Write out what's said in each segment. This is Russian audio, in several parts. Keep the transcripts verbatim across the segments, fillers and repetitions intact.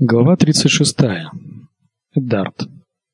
Глава тридцать шестая. Эддард.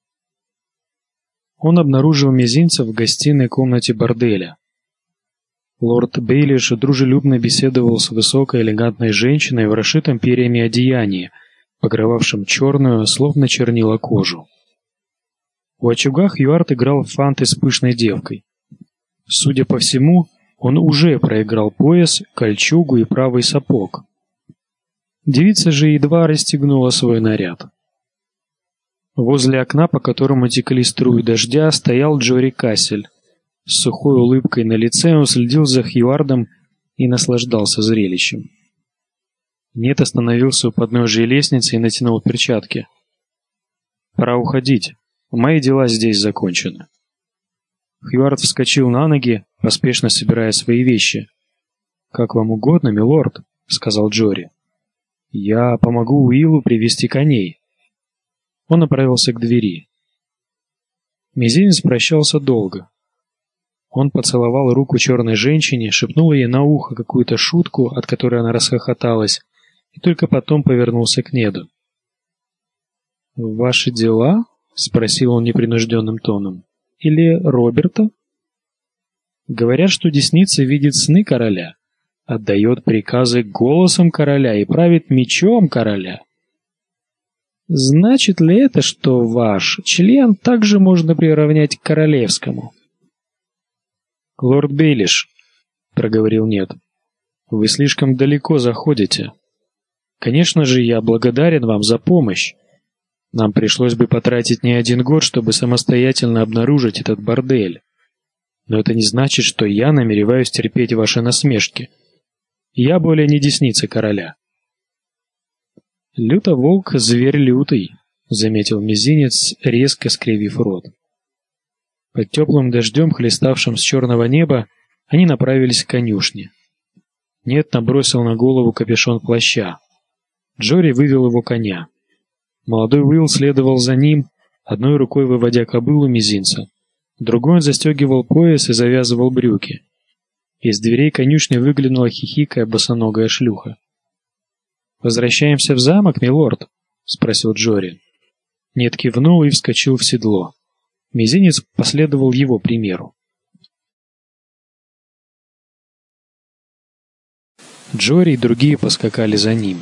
Он обнаружил мизинца в гостиной комнате борделя. Лорд Бейлиш дружелюбно беседовал с высокой элегантной женщиной в расшитом перьями одеянии, покрывавшем черную, словно чернила, кожу. В очагах Хьюарт играл в фанты с пышной девкой. Судя по всему, он уже проиграл пояс, кольчугу и правый сапог. Девица же едва расстегнула свой наряд. Возле окна, по которому текли струи дождя, стоял Джори Кассель. С сухой улыбкой на лице он следил за Хьюардом и наслаждался зрелищем. Нет остановился у подножия лестницы и натянул перчатки. «Пора уходить. Мои дела здесь закончены». Хьюард вскочил на ноги, поспешно собирая свои вещи. «Как вам угодно, милорд», — сказал Джори. «Я помогу Уиллу привести коней». Он направился к двери. Мизинец прощался долго. Он поцеловал руку черной женщине, шепнул ей на ухо какую-то шутку, от которой она расхохоталась, и только потом повернулся к Неду. «Ваши дела?» — спросил он непринужденным тоном. «Или Роберта?» «Говорят, что десница видит сны короля, отдает приказы голосом короля и правит мечом короля. Значит ли это, что ваш член также можно приравнять к королевскому?» «Лорд Бейлиш», — проговорил Нед, — «вы слишком далеко заходите. Конечно же, я благодарен вам за помощь. Нам пришлось бы потратить не один год, чтобы самостоятельно обнаружить этот бордель. Но это не значит, что я намереваюсь терпеть ваши насмешки. Я более не десница короля». «Лютоволк — зверь лютый», — заметил мизинец, резко скривив рот. Под теплым дождем, хлеставшим с черного неба, они направились к конюшне. Нед набросил на голову капюшон плаща. Джори вывел его коня. Молодой Уилл следовал за ним, одной рукой выводя кобылу мизинца, другой он застегивал пояс и завязывал брюки. Из дверей конюшни выглянула хихикая босоногая шлюха. «Возвращаемся в замок, милорд?» — спросил Джори. Нед кивнул и вскочил в седло. Мизинец последовал его примеру. Джори и другие поскакали за ними.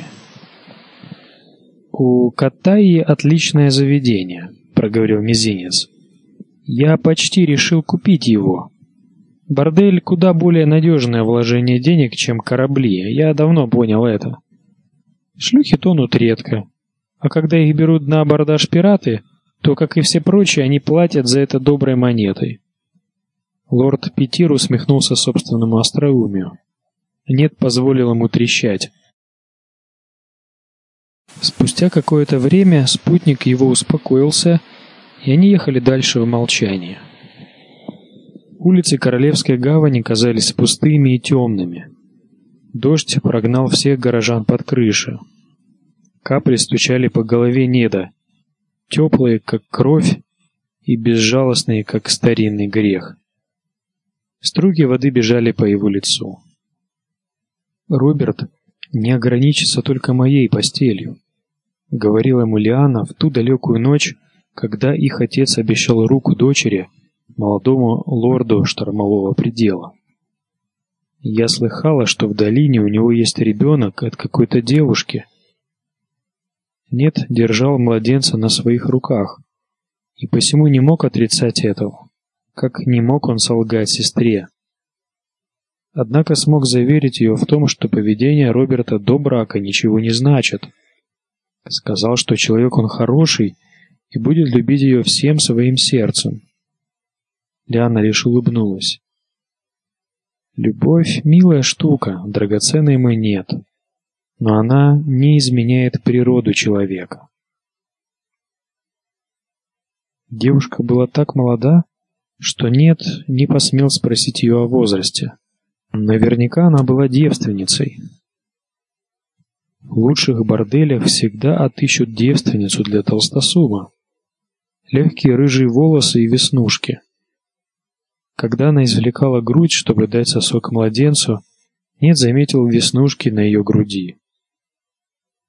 «У Каттайи отличное заведение», — проговорил мизинец. «Я почти решил купить его. Бордель — куда более надежное вложение денег, чем корабли, я давно понял это. Шлюхи тонут редко, а когда их берут на абордаж пираты, то, как и все прочие, они платят за это доброй монетой». Лорд Петир усмехнулся собственному остроумию. Нед позволил ему трещать. Спустя какое-то время спутник его успокоился, и они ехали дальше в молчании. Улицы Королевской гавани казались пустыми и темными. Дождь прогнал всех горожан под крышу. Капли стучали по голове Неда, теплые, как кровь, и безжалостные, как старинный грех. Струйки воды бежали по его лицу. «Роберт не ограничится только моей постелью», — говорила ему Лиана в ту далекую ночь, когда их отец обещал руку дочери, молодому лорду штормового предела. «Я слыхала, что в долине у него есть ребенок от какой-то девушки». Нед держал младенца на своих руках, и посему не мог отрицать этого, как не мог он солгать сестре. Однако смог заверить ее в том, что поведение Роберта до брака ничего не значит. Сказал, что человек он хороший и будет любить ее всем своим сердцем. Лиана лишь улыбнулась. «Любовь — милая штука, драгоценной монет, но она не изменяет природу человека». Девушка была так молода, что Нед не посмел спросить ее о возрасте. Наверняка она была девственницей. В лучших борделях всегда отыщут девственницу для толстосума. Легкие рыжие волосы и веснушки. Когда она извлекала грудь, чтобы дать сосок младенцу, Нед заметил веснушки на ее груди.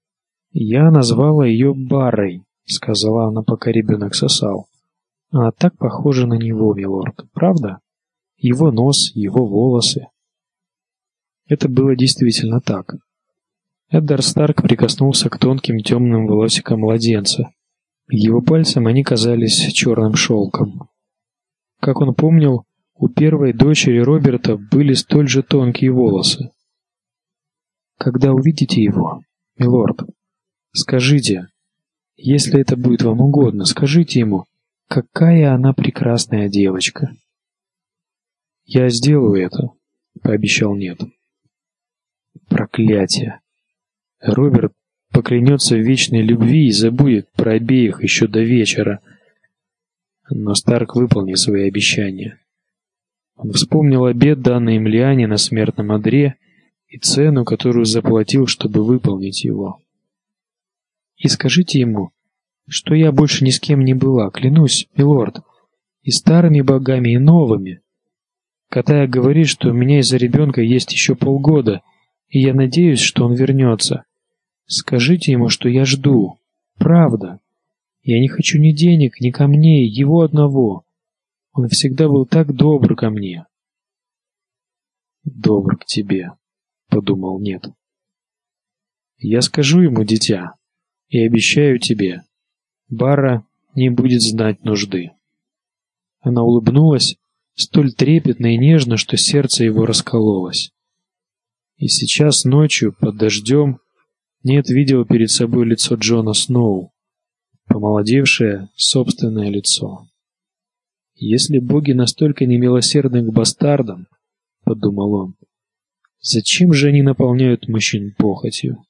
«Я назвала ее Баррой», — сказала она, пока ребенок сосал. «Она так похожа на него, милорд, правда? Его нос, его волосы». Это было действительно так. Эддар Старк прикоснулся к тонким темным волосикам младенца. Его пальцам они казались черным шелком. Как он помнил, у первой дочери Роберта были столь же тонкие волосы. «Когда увидите его, милорд, скажите, если это будет вам угодно, скажите ему, какая она прекрасная девочка». «Я сделаю это», — пообещал Нед. Проклятие! Роберт поклянется в вечной любви и забудет про обеих еще до вечера. Но Старк выполнил свои обещания. Он вспомнил обет, данный им Лиане на смертном одре, и цену, которую заплатил, чтобы выполнить его. «И скажите ему, что я больше ни с кем не была, клянусь, милорд, и старыми богами, и новыми. Катая говорит, что у меня из-за ребенка есть еще полгода, и я надеюсь, что он вернется. Скажите ему, что я жду. Правда. Я не хочу ни денег, ни камней, его одного. Он всегда был так добр ко мне». «Добр к тебе», — подумал Нед. «Я скажу ему, дитя, и обещаю тебе, Барра не будет знать нужды». Она улыбнулась столь трепетно и нежно, что сердце его раскололось. И сейчас ночью, под дождем, Нед видел перед собой лицо Джона Сноу, помолодевшее собственное лицо. «Если боги настолько немилосердны к бастардам, — подумал он, — зачем же они наполняют мужчин похотью?»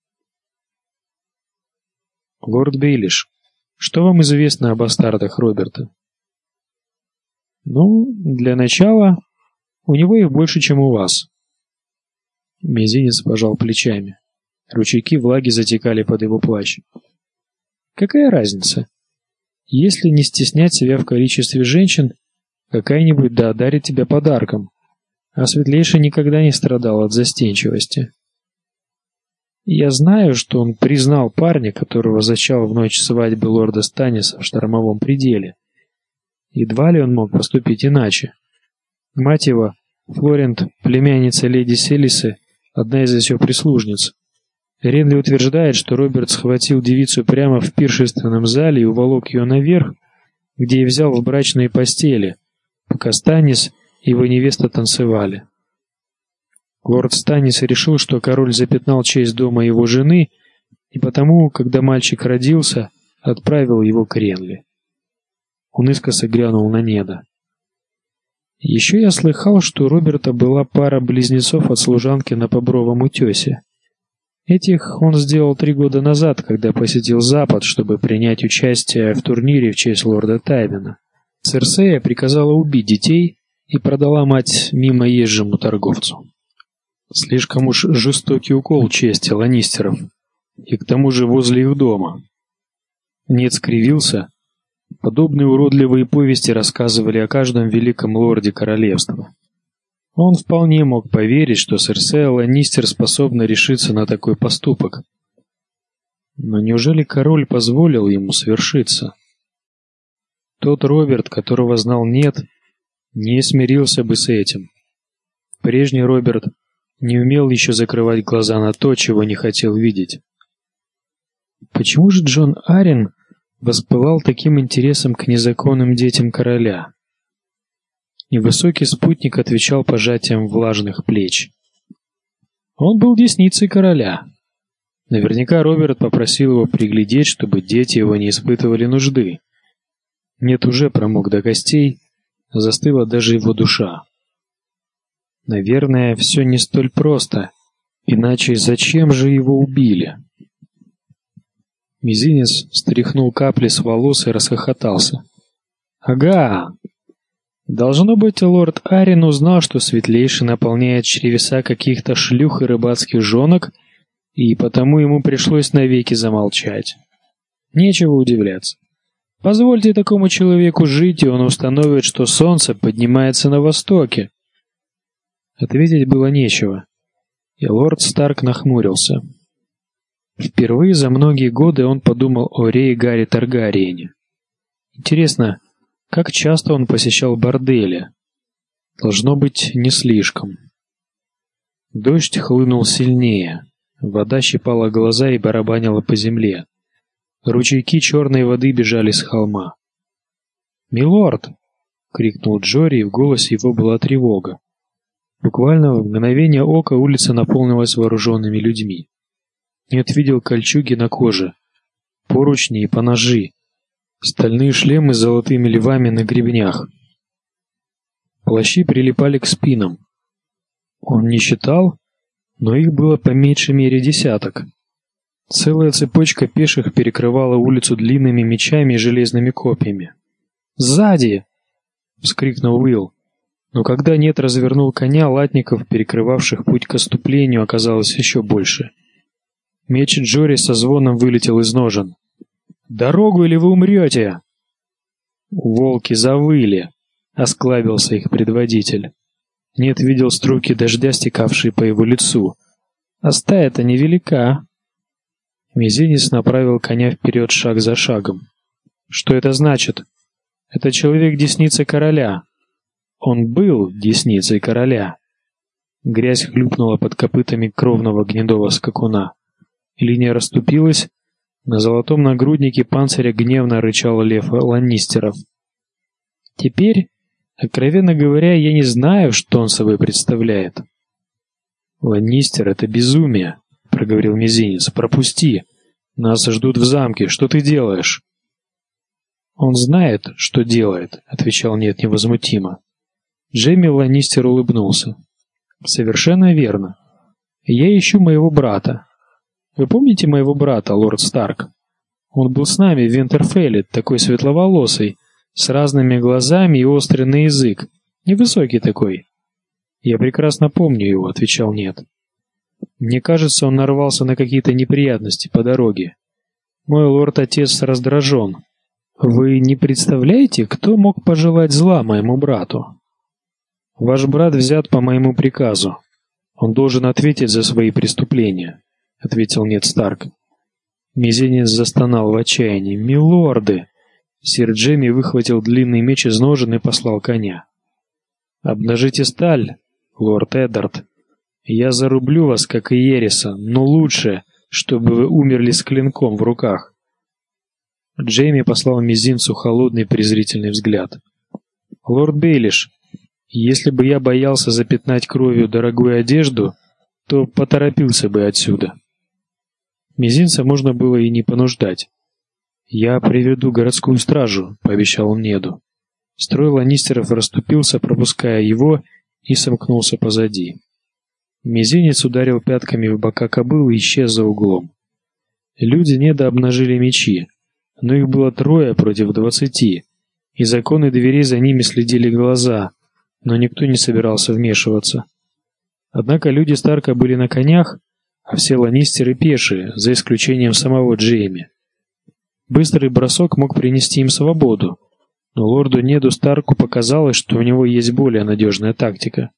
«Лорд Бейлиш, что вам известно о бастардах Роберта?» «Ну, для начала, у него их больше, чем у вас». Мизинец пожал плечами. Ручейки влаги затекали под его плащ. «Какая разница? Если не стеснять себя в количестве женщин, какая-нибудь да одарит тебя подарком, а Светлейший никогда не страдал от застенчивости. Я знаю, что он признал парня, которого зачал в ночь свадьбы лорда Станниса в Штормовом пределе. Едва ли он мог поступить иначе. Мать его, Флорент, племянница леди Селисы, одна из ее прислужниц. Ренли утверждает, что Роберт схватил девицу прямо в пиршественном зале и уволок ее наверх, где и взял в брачные постели, пока Станнис и его невеста танцевали. Лорд Станнис решил, что король запятнал честь дома его жены, и потому, когда мальчик родился, отправил его к Ренли. Он искоса глянул на Неда. Еще я слыхал, что у Роберта была пара близнецов от служанки на Бобровом утесе. Этих он сделал три года назад, когда посетил Запад, чтобы принять участие в турнире в честь лорда Тайвина. Церсея приказала убить детей и продала мать мимоезжему торговцу. Слишком уж жестокий укол чести ланнистеров, и к тому же возле их дома. Нед скривился. Подобные уродливые повести рассказывали о каждом великом лорде королевства. Он вполне мог поверить, что Серсея Ланнистер способна решиться на такой поступок. Но неужели король позволил ему свершиться? Тот Роберт, которого знал Нед, не смирился бы с этим. Прежний Роберт не умел еще закрывать глаза на то, чего не хотел видеть. Почему же Джон Аррен воспылал таким интересом к незаконным детям короля? Невысокий спутник отвечал пожатием влажных плеч. Он был десницей короля. Наверняка Роберт попросил его приглядеть, чтобы дети его не испытывали нужды. Нет, уже промок до костей, застыла даже его душа. Наверное, все не столь просто, иначе зачем же его убили? Мизинец стряхнул капли с волос и расхохотался. «Ага! Должно быть, лорд Аррен узнал, что Светлейший наполняет чревеса каких-то шлюх и рыбацких жонок, и потому ему пришлось навеки замолчать. Нечего удивляться. Позвольте такому человеку жить, и он установит, что солнце поднимается на востоке». Ответить было нечего, и лорд Старк нахмурился. Впервые за многие годы он подумал о Рейгаре Таргариене. Интересно, как часто он посещал бордели? Должно быть, не слишком. Дождь хлынул сильнее. Вода щипала глаза и барабанила по земле. Ручейки черной воды бежали с холма. «Милорд!» — крикнул Джори, и в голосе его была тревога. Буквально в мгновение ока улица наполнилась вооруженными людьми. Нет видел кольчуги на коже, поручни и поножи, стальные шлемы с золотыми львами на гребнях. Плащи прилипали к спинам. Он не считал, но их было по меньшей мере десяток. Целая цепочка пеших перекрывала улицу длинными мечами и железными копьями. «Сзади!» — вскрикнул Уилл. Но когда Нед развернул коня, латников, перекрывавших путь к отступлению, оказалось еще больше. Меч Джори со звоном вылетел из ножен. «Дорогу, или вы умрете!» Волки завыли, осклабился их предводитель. Нед видел струйки дождя, стекавшие по его лицу. «А стая-то невелика!» Мизинец направил коня вперед шаг за шагом. «Что это значит?» «Это человек десницы короля». Он был десницей короля. Грязь хлюпнула под копытами кровного гнедого скакуна. Линия расступилась. На золотом нагруднике панциря гневно рычал лев Ланнистеров. Теперь, откровенно говоря, я не знаю, что он собой представляет. «Ланнистер — это безумие», — проговорил Мизинец. «Пропусти. Нас ждут в замке. Что ты делаешь?» «Он знает, что делает», — отвечал Нед невозмутимо. Джейми Ланнистер улыбнулся. «Совершенно верно. Я ищу моего брата. Вы помните моего брата, лорд Старк? Он был с нами в Винтерфелле, такой светловолосый, с разными глазами и острый на язык, невысокий такой». «Я прекрасно помню его», — отвечал Нед. «Мне кажется, он нарвался на какие-то неприятности по дороге. Мой лорд-отец раздражен. Вы не представляете, кто мог пожелать зла моему брату? Ваш брат взят по моему приказу. Он должен ответить за свои преступления», — ответил Нед Старк. Мизинец застонал в отчаянии. «Милорды!» Сир Джейми выхватил длинный меч из ножен и послал коня. «Обнажите сталь, лорд Эддард. Я зарублю вас, как и Ереса, но лучше, чтобы вы умерли с клинком в руках». Джейми послал мизинцу холодный презрительный взгляд. «Лорд Бейлиш, если бы я боялся запятнать кровью дорогую одежду, то поторопился бы отсюда». Мизинца можно было и не понуждать. «Я приведу городскую стражу», — пообещал он Неду. Строй ланнистеров расступился, пропуская его, и сомкнулся позади. Мизинец ударил пятками в бока кобылы и исчез за углом. Люди Неда обнажили мечи, но их было трое против двадцати, и законы двери за ними следили глаза, но никто не собирался вмешиваться. Однако люди Старка были на конях, а все ланнистеры пешие, за исключением самого Джейми. Быстрый бросок мог принести им свободу, но лорду Неду Старку показалось, что у него есть более надежная тактика.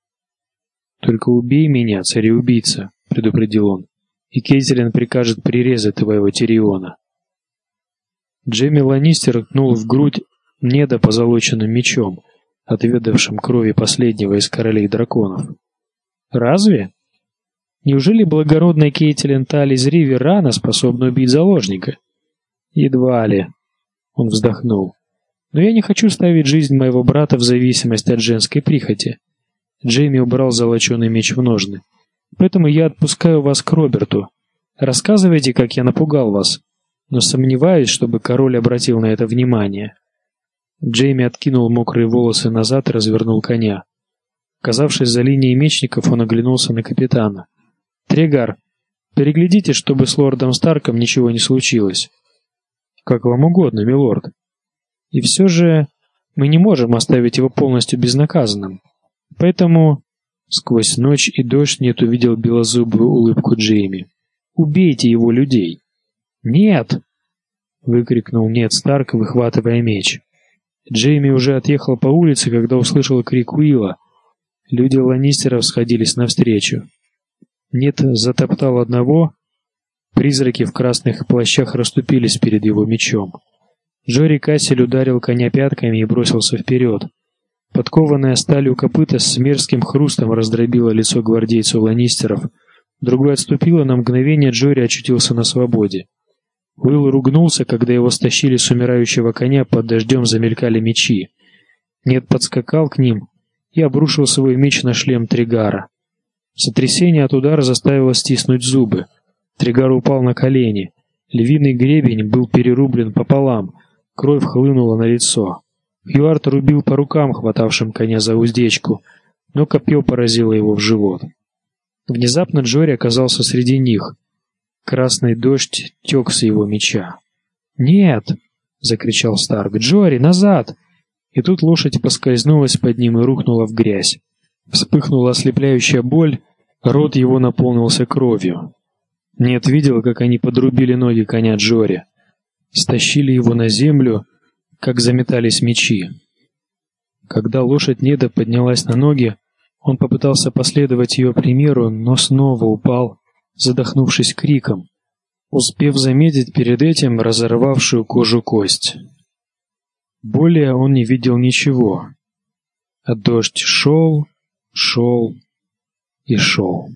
«Только убей меня, цареубийца», — предупредил он, — «и Кейтилин прикажет прирезать твоего Тириона». Джейми Ланнистер ткнул в грудь Неда позолоченным мечом, отведавшим крови последнего из королей драконов. «Разве? Неужели благородная Кейтилин Талис Ривер рано способна убить заложника?» «Едва ли», — он вздохнул. «Но я не хочу ставить жизнь моего брата в зависимость от женской прихоти». Джейми убрал золоченый меч в ножны. «Поэтому я отпускаю вас к Роберту. Рассказывайте, как я напугал вас, но сомневаюсь, чтобы король обратил на это внимание». Джейми откинул мокрые волосы назад и развернул коня. Оказавшись за линией мечников, он оглянулся на капитана. «Трегар, переглядите, чтобы с лордом Старком ничего не случилось». «Как вам угодно, милорд. И все же мы не можем оставить его полностью безнаказанным. Поэтому...» Сквозь ночь и дождь Нед увидел белозубую улыбку Джейми. «Убейте его людей!» «Нет!» — выкрикнул Нед Старк, выхватывая меч. Джейми уже отъехал по улице, когда услышал крик Уилла. Люди ланнистеров сходились навстречу. Нед затоптал одного, Призраки в красных плащах расступились перед его мечом. Джори Кассель ударил коня пятками и бросился вперед. Подкованная сталью копыта с мерзким хрустом раздробила лицо гвардейцу ланнистеров. Другой отступило, на мгновение Джори очутился на свободе. Уилл ругнулся, когда его стащили с умирающего коня, под дождем замелькали мечи. Нед подскакал к ним и обрушил свой меч на шлем Тригара. Сотрясение от удара заставило стиснуть зубы. Тригар упал на колени. Львиный гребень был перерублен пополам, кровь хлынула на лицо. Хьюарт рубил по рукам, хватавшим коня за уздечку, но копье поразило его в живот. Внезапно Джори оказался среди них. Красный дождь тек с его меча. «Нет!» — закричал Старк. «Джори, назад!» И тут лошадь поскользнулась под ним и рухнула в грязь. Вспыхнула ослепляющая боль, рот его наполнился кровью. Нед видел, как они подрубили ноги коня Джори. Стащили его на землю, как заметались мечи. Когда лошадь Неда поднялась на ноги, он попытался последовать ее примеру, но снова упал, задохнувшись криком, успев заметить перед этим разорвавшую кожу кость. Более он не видел ничего. А дождь шел, шел и шел.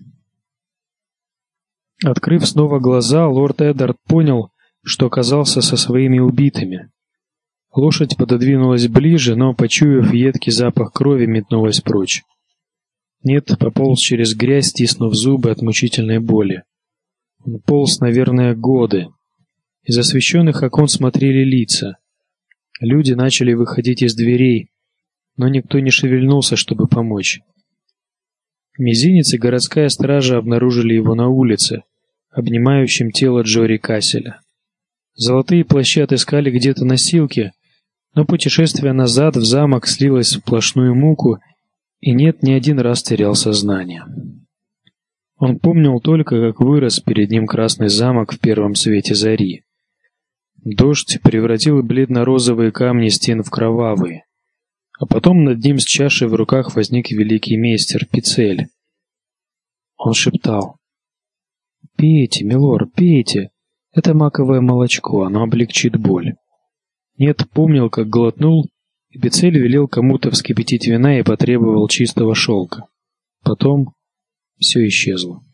Открыв снова глаза, лорд Эддард понял, что оказался со своими убитыми. Лошадь пододвинулась ближе, но, почуяв едкий запах крови, метнулась прочь. Нед пополз через грязь, стиснув зубы от мучительной боли. Он полз, наверное, годы. Из освещенных окон смотрели лица. Люди начали выходить из дверей, но никто не шевельнулся, чтобы помочь. Мизинец и городская стража обнаружили его на улице, обнимающим тело Джори Касселя. Золотые плащи отыскали где-то носилки, но путешествие назад в замок слилось в сплошную муку, и Нед не один раз терял сознание. Он помнил только, как вырос перед ним красный замок в первом свете зари. Дождь превратил бледно-розовые камни стен в кровавые, а потом над ним с чашей в руках возник великий мейстер Пицель. Он шептал: «Пейте, милор, пейте, это маковое молочко, оно облегчит боль». Нед помнил, как глотнул, и Пицель велел кому-то вскипятить вина и потребовал чистого шелка. Потом все исчезло.